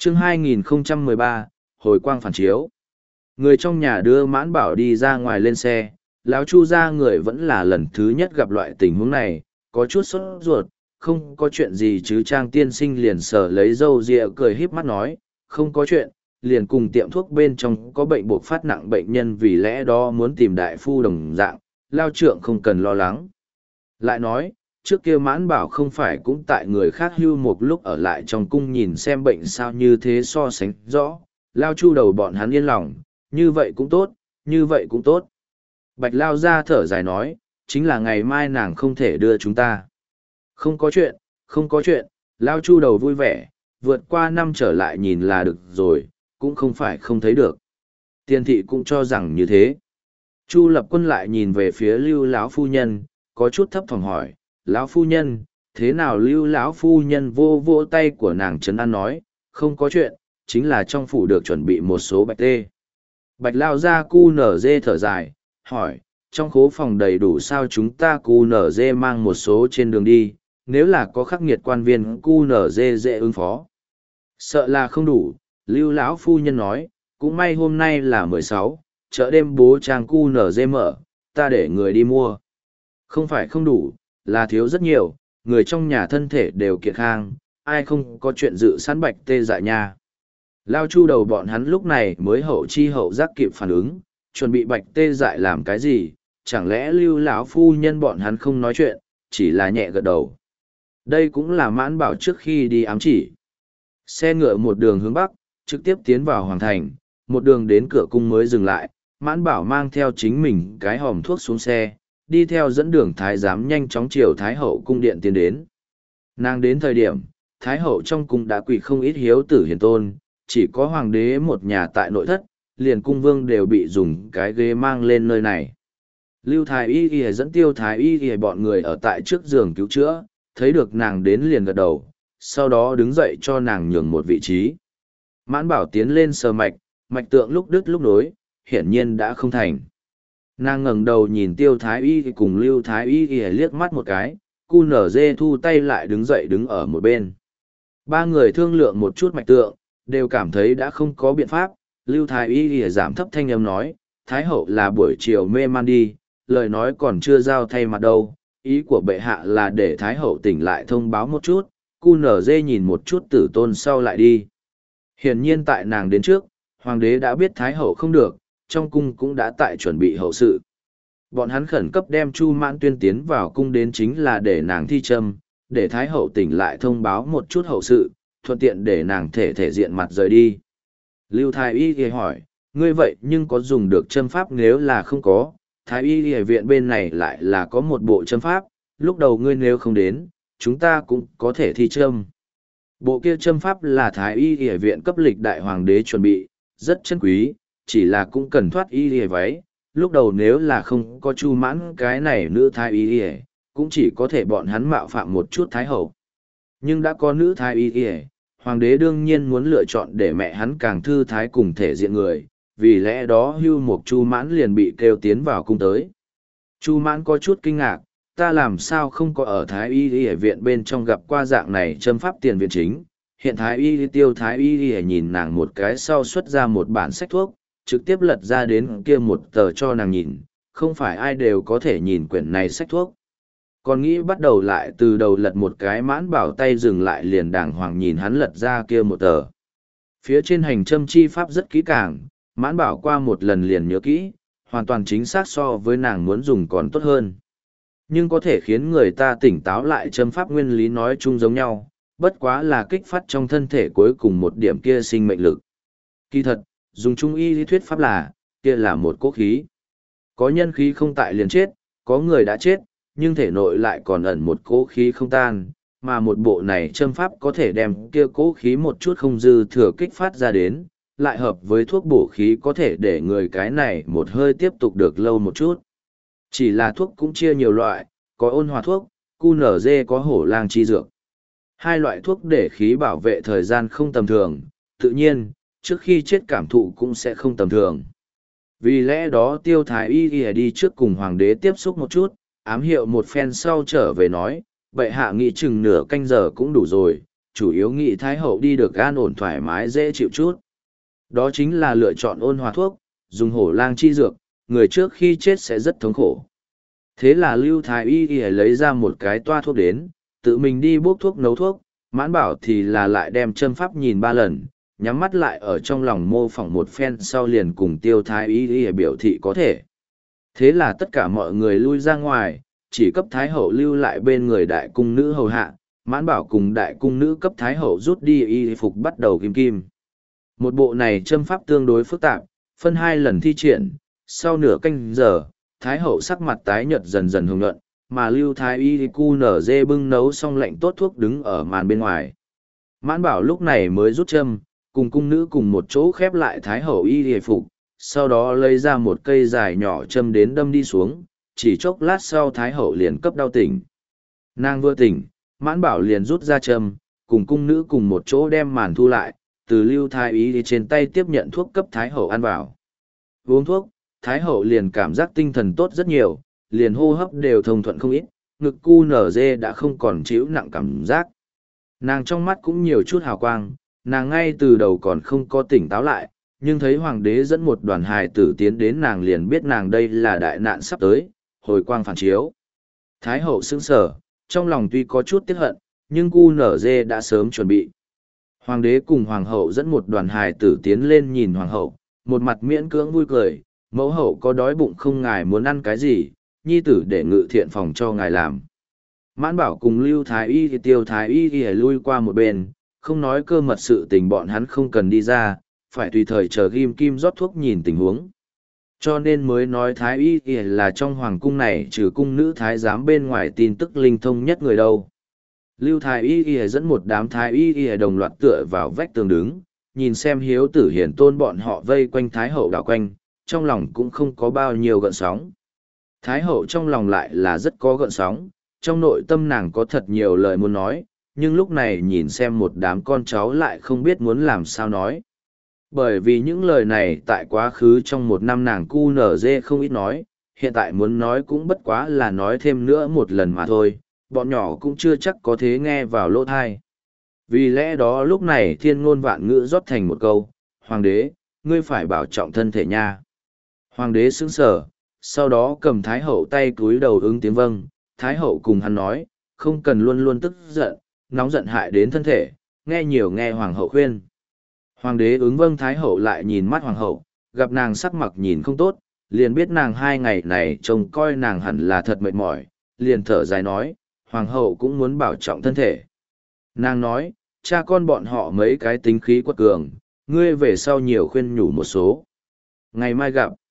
Chương 2013, hồi quang phản chiếu. Người trong nhà đưa Mãn Bảo đi ra ngoài lên xe, lão Chu gia người vẫn là lần thứ nhất gặp loại tình huống này, có chút sốt ruột, không có chuyện gì chứ. Trang tiên sinh liền sờ lấy râu ria cười híp mắt nói, không có chuyện, liền cùng tiệm thuốc bên trong có bệnh buộc phát nặng bệnh nhân, vì lẽ đó muốn tìm đại phu đồng dạng, lao trượng không cần lo lắng. Lại nói, trước kia Mãn Bảo không phải cũng tại người khác hưu một lúc ở lại trong cung nhìn xem bệnh sao, như thế so sánh rõ, lao Chu đầu bọn hắn yên lòng, như vậy cũng tốt, như vậy cũng tốt. Bạch lao ra thở dài nói, chính là ngày mai nàng không thể đưa chúng ta. Không có chuyện, không có chuyện, lao Chu đầu vui vẻ, vượt qua năm trở lại nhìn là được rồi, cũng không phải không thấy được. Tiên thị cũng cho rằng như thế. Chu Lập Quân lại nhìn về phía Lưu lão phu nhân, có chút thấp thỏm hỏi, lão phu nhân, thế nào? Lưu lão phu nhân vô vô tay của nàng trấn an nói, không có chuyện, chính là trong phủ được chuẩn bị một số bạch tê. Bạch lao ra cu nở dê thở dài, hỏi, trong khố phòng đầy đủ sao? Chúng ta cu nở dê mang một số trên đường đi, nếu là có khắc nghiệt quan viên cu nở dê dễ ứng phó. Sợ là không đủ, Lưu lão phu nhân nói, cũng may hôm nay là 16, chợ đêm bố trang cu nở dê mở, ta để người đi mua. Không phải không đủ, là thiếu rất nhiều, người trong nhà thân thể đều kiệt khang, ai không có chuyện dự sẵn bạch tê dại nha. Lao Chu đầu bọn hắn lúc này mới hậu chi hậu giác kịp phản ứng, chuẩn bị bạch tê dại làm cái gì, chẳng lẽ Lưu lão phu nhân bọn hắn không nói chuyện, chỉ là nhẹ gật đầu. Đây cũng là Mãn Bảo trước khi đi ám chỉ. Xe ngựa một đường hướng bắc, trực tiếp tiến vào hoàng thành, một đường đến cửa cung mới dừng lại, Mãn Bảo mang theo chính mình cái hòm thuốc xuống xe, đi theo dẫn đường thái giám nhanh chóng chiều Thái hậu cung điện tiến đến. Nàng đến thời điểm, Thái hậu trong cung đã quỳ không ít hiếu tử hiền tôn, chỉ có hoàng đế một nhà tại nội thất, liền cung vương đều bị dùng cái ghế mang lên nơi này. Lưu Thái y y dẫn Tiêu Thái y y bọn người ở tại trước giường cứu chữa, thấy được nàng đến liền gật đầu, sau đó đứng dậy cho nàng nhường một vị trí. Mãn Bảo tiến lên sờ mạch, mạch tượng lúc đứt lúc nối, hiển nhiên đã không thành. Nàng ngẩng đầu nhìn Tiêu Thái y cùng Lưu Thái y liếc mắt một cái, cu nở dê thu tay lại đứng dậy đứng ở một bên. Ba người thương lượng một chút mạch tượng, đều cảm thấy đã không có biện pháp. Lưu Thái y giảm thấp thanh âm nói, Thái hậu là buổi chiều mê man đi, lời nói còn chưa giao thay mặt đâu, ý của bệ hạ là để Thái hậu tỉnh lại thông báo một chút, cu nở dê nhìn một chút Tử Tôn sau lại đi. Hiển nhiên tại nàng đến trước, hoàng đế đã biết Thái hậu không được, trong cung cũng đã tại chuẩn bị hậu sự. Bọn hắn khẩn cấp đem Chu Mãn Tuyên tiến vào cung đến chính là để nàng thi châm, để Thái hậu tỉnh lại thông báo một chút hậu sự, thuận tiện để nàng thể diện mặt rời đi. Lưu Thái y thì hỏi, ngươi vậy nhưng có dùng được châm pháp? Nếu là không có, Thái y y viện bên này lại là có một bộ châm pháp, lúc đầu ngươi nếu không đến, chúng ta cũng có thể thi châm. Bộ kia châm pháp là Thái y y viện cấp lịch đại hoàng đế chuẩn bị, rất chân quý, chỉ là cũng cần thoát y y váy. Lúc đầu nếu là không có Chu Mãn cái này nữ Thái y y, cũng chỉ có thể bọn hắn mạo phạm một chút Thái hậu. Nhưng đã có nữ Thái y y, hoàng đế đương nhiên muốn lựa chọn để mẹ hắn càng thư thái cùng thể diện người, vì lẽ đó Hưu Mục Chu Mãn liền bị kêu tiến vào cung tới. Chu Mãn có chút kinh ngạc, ta làm sao không có ở Thái y y viện bên trong gặp qua dạng này châm pháp tiền viện chính. Hiện Thái y Tiêu Thái y nhìn nàng một cái sau xuất ra một bản sách thuốc, trực tiếp lật ra đến kia một tờ cho nàng nhìn, không phải ai đều có thể nhìn quyển này sách thuốc. Còn nghĩ bắt đầu lại từ đầu lật một cái, Mãn Bảo tay dừng lại liền đàng hoàng nhìn hắn lật ra kia một tờ. Phía trên hành châm chi pháp rất kỹ càng, Mãn Bảo qua một lần liền nhớ kỹ, hoàn toàn chính xác so với nàng muốn dùng còn tốt hơn. Nhưng có thể khiến người ta tỉnh táo lại châm pháp nguyên lý nói chung giống nhau, bất quá là kích phát trong thân thể cuối cùng một điểm kia sinh mệnh lực. Kỳ thật, dùng trung y lý thuyết pháp là, kia là một cỗ khí. Có nhân khí không tại liền chết, có người đã chết, nhưng thể nội lại còn ẩn một cỗ khí không tan, mà một bộ này châm pháp có thể đem kia cỗ khí một chút không dư thừa kích phát ra đến, lại hợp với thuốc bổ khí có thể để người cái này một hơi tiếp tục được lâu một chút. Chỉ là thuốc cũng chia nhiều loại, có ôn hòa thuốc, QNZ có hổ lang chi dược. Hai loại thuốc để khí bảo vệ thời gian không tầm thường, tự nhiên, trước khi chết cảm thụ cũng sẽ không tầm thường. Vì lẽ đó Tiêu Thái y đi trước cùng hoàng đế tiếp xúc một chút, ám hiệu một phen sau trở về nói, bệ hạ nghĩ chừng nửa canh giờ cũng đủ rồi, chủ yếu nghĩ Thái Hậu đi được an ổn thoải mái dễ chịu chút. Đó chính là lựa chọn ôn hòa thuốc, dùng hổ lang chi dược, người trước khi chết sẽ rất thống khổ. Thế là Lưu Thái Y Y lấy ra một cái toa thuốc đến, tự mình đi bốc thuốc nấu thuốc, Mãn Bảo thì là lại đem châm pháp nhìn 3 lần, nhắm mắt lại ở trong lòng mô phỏng một phen sau liền cùng Tiêu Thái Y Y biểu thị có thể. Thế là tất cả mọi người lui ra ngoài, chỉ cấp Thái Hậu lưu lại bên người đại cung nữ hầu hạ, Mãn Bảo cùng đại cung nữ cấp Thái Hậu rút đi y phục bắt đầu kim kim. Một bộ này châm pháp tương đối phức tạp, phân 2 lần thi triển, sau nửa canh giờ, Thái Hậu sắc mặt tái nhợt dần dần hồng nhuận, mà Lưu Thái Y cu nở dê bưng nấu xong lạnh tốt thuốc đứng ở màn bên ngoài. Mãn Bảo lúc này mới rút châm, cùng cung nữ cùng một chỗ khép lại Thái Hậu y phục, sau đó lấy ra một cây dài nhỏ châm đến đâm đi xuống, chỉ chốc lát sau Thái Hậu liền cấp đau tỉnh. Nàng vừa tỉnh, Mãn Bảo liền rút ra châm, cùng cung nữ cùng một chỗ đem màn thu lại, từ Lưu Thái Y trên tay tiếp nhận thuốc cấp Thái Hậu ăn vào. Uống thuốc, Thái Hậu liền cảm giác tinh thần tốt rất nhiều, liền hô hấp đều thông thuận không ít, ngực cu nở dê đã không còn chịu nặng cảm giác. Nàng trong mắt cũng nhiều chút hào quang, nàng ngay từ đầu còn không có tỉnh táo lại, nhưng thấy hoàng đế dẫn một đoàn hài tử tiến đến nàng liền biết nàng đây là đại nạn sắp tới, hồi quang phản chiếu. Thái Hậu sững sờ, trong lòng tuy có chút tiếc hận, nhưng cu nở dê đã sớm chuẩn bị. Hoàng đế cùng hoàng hậu dẫn một đoàn hài tử tiến lên nhìn hoàng hậu, một mặt miễn cưỡng vui cười, mẫu hậu có đói bụng không ngài muốn ăn cái gì, nhi tử để ngự thiện phòng cho ngài làm. Mãn Bảo cùng Lưu Thái Y thì Tiêu Thái Y thì lui qua một bên, không nói cơ mật sự tình bọn hắn không cần đi ra, phải tùy thời chờ ghim kim rót thuốc nhìn tình huống. Cho nên mới nói Thái Y thì là trong hoàng cung này trừ cung nữ thái giám bên ngoài tin tức linh thông nhất người đâu. Lưu Thái Y Y dẫn một đám Thái Y Y đồng loạt tựa vào vách tường đứng, nhìn xem hiếu tử hiển tôn bọn họ vây quanh Thái Hậu đảo quanh, trong lòng cũng không có bao nhiêu gợn sóng. Thái Hậu trong lòng lại là rất có gợn sóng, trong nội tâm nàng có thật nhiều lời muốn nói, nhưng lúc này nhìn xem một đám con cháu lại không biết muốn làm sao nói. Bởi vì những lời này tại quá khứ trong 1 năm nàng cu nở dê không ít nói, hiện tại muốn nói cũng bất quá là nói thêm nữa một lần mà thôi, bọn nhỏ cũng chưa chắc có thế nghe vào lỗ thai. Vì lẽ đó lúc này thiên ngôn vạn ngữ rót thành một câu, Hoàng đế, ngươi phải bảo trọng thân thể nha. Hoàng đế sững sờ, sau đó cầm Thái Hậu tay cúi đầu ứng tiếng vâng, Thái Hậu cùng hắn nói, không cần luôn luôn tức giận, nóng giận hại đến thân thể, nghe nhiều nghe Hoàng hậu khuyên. Hoàng đế ứng vâng Thái Hậu lại nhìn mắt Hoàng hậu, gặp nàng sắc mặt nhìn không tốt, liền biết nàng 2 ngày này trông coi nàng hẳn là thật mệt mỏi, liền thở dài nói, Hoàng hậu cũng muốn bảo trọng thân thể. Nàng nói, cha con bọn họ mấy cái tính khí quật cường, ngươi về sau nhiều khuyên nhủ một số. Ngày mai gặp.